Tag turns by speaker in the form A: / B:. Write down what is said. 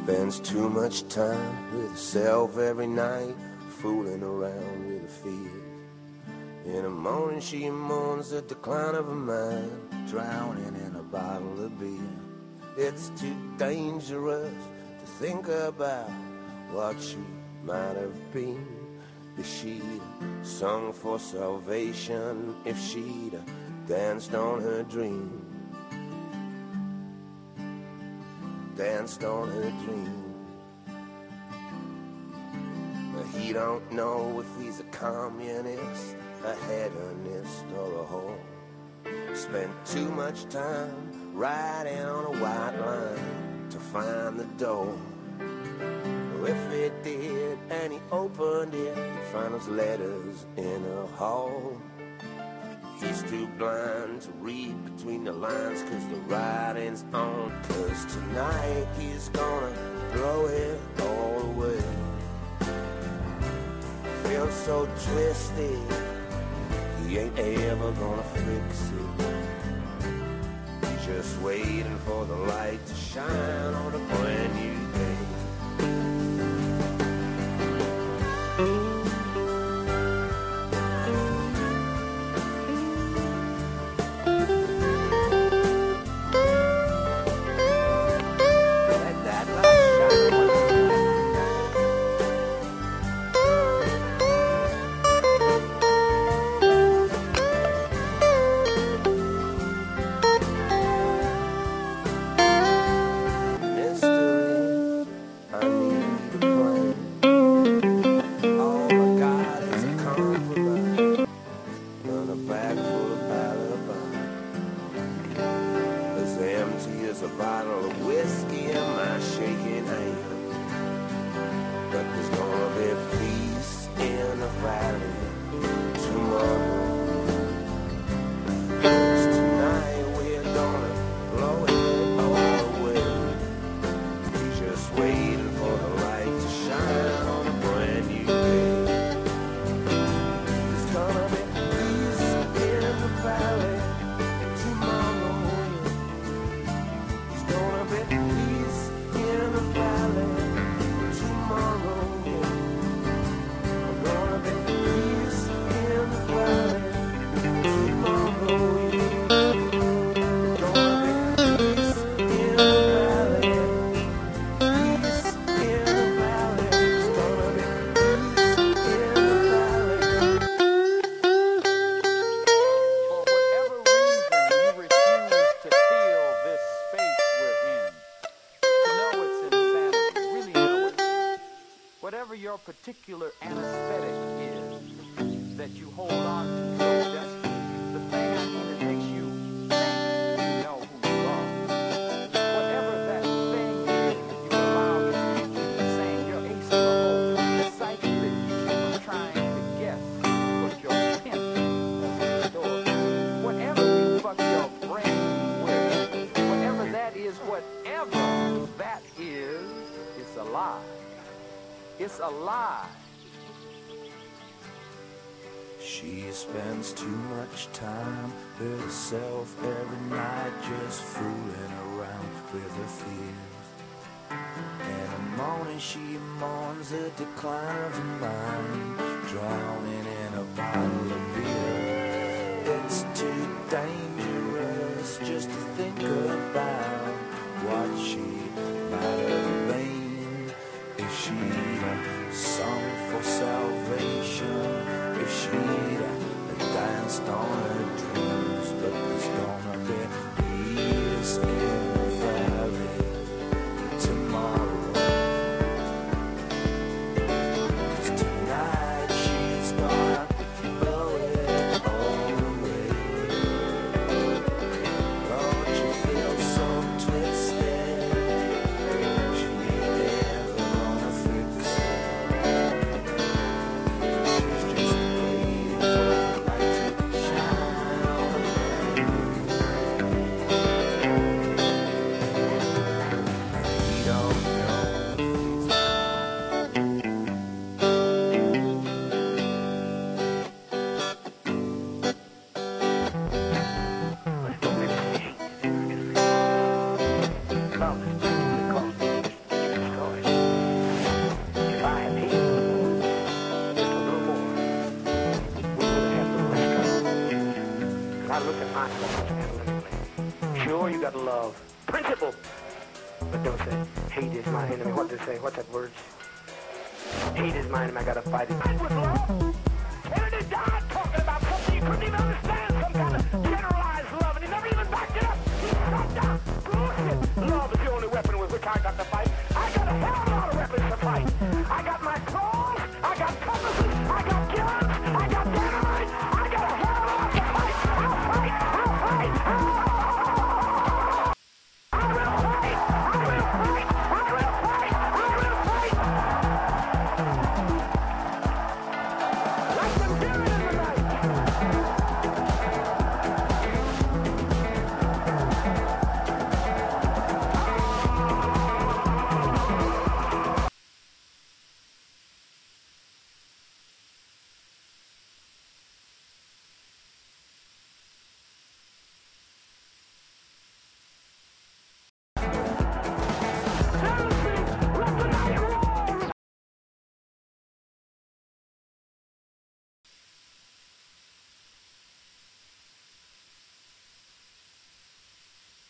A: spends too much time with herself every night, fooling around with her fears. In the morning she mourns the decline of her mind, drowning in a bottle of beer. It's too dangerous to think about what she might have been if she'd sung for salvation, if she'd danced on her dream, danced on her dream. But he don't know if he's a communist, a hedonist, or a whore. Spent too much time riding on a white line to find the door. If it did and he opened it, he'd find his letters in a hall. He's too blind to read between the lines, cause the writing's on. Cause tonight he's gonna blow it all away. Feels so twisted, he ain't ever gonna fix it. He's just waiting for the light to shine on a brand new day.
B: Particular anesthetic is that you hold on to so desperately, the thing I mean that makes you think you know who you are. Whatever that thing is that you allow me to keep saying you're ace in the hole, the psyche that keeps you from trying to guess what your hint is in the door. Whatever you fuck your brain with, whatever that is, it's a lie. It's a lie.
A: She spends too much time with herself every night, just fooling around with her fears. In the morning she mourns the decline of her mind, drowning in a bottle of beer. It's too dangerous just to think about what she might have been if she'd sung for salvation, if she'd danced on her dreams. But there's gonna be peace in the valley tomorrow, 'cause tonight
C: consequences analytically. Sure, you got to love principle, but don't say hate is my enemy. What does it say? What's that word? Hate is my enemy. I got to fight it with love.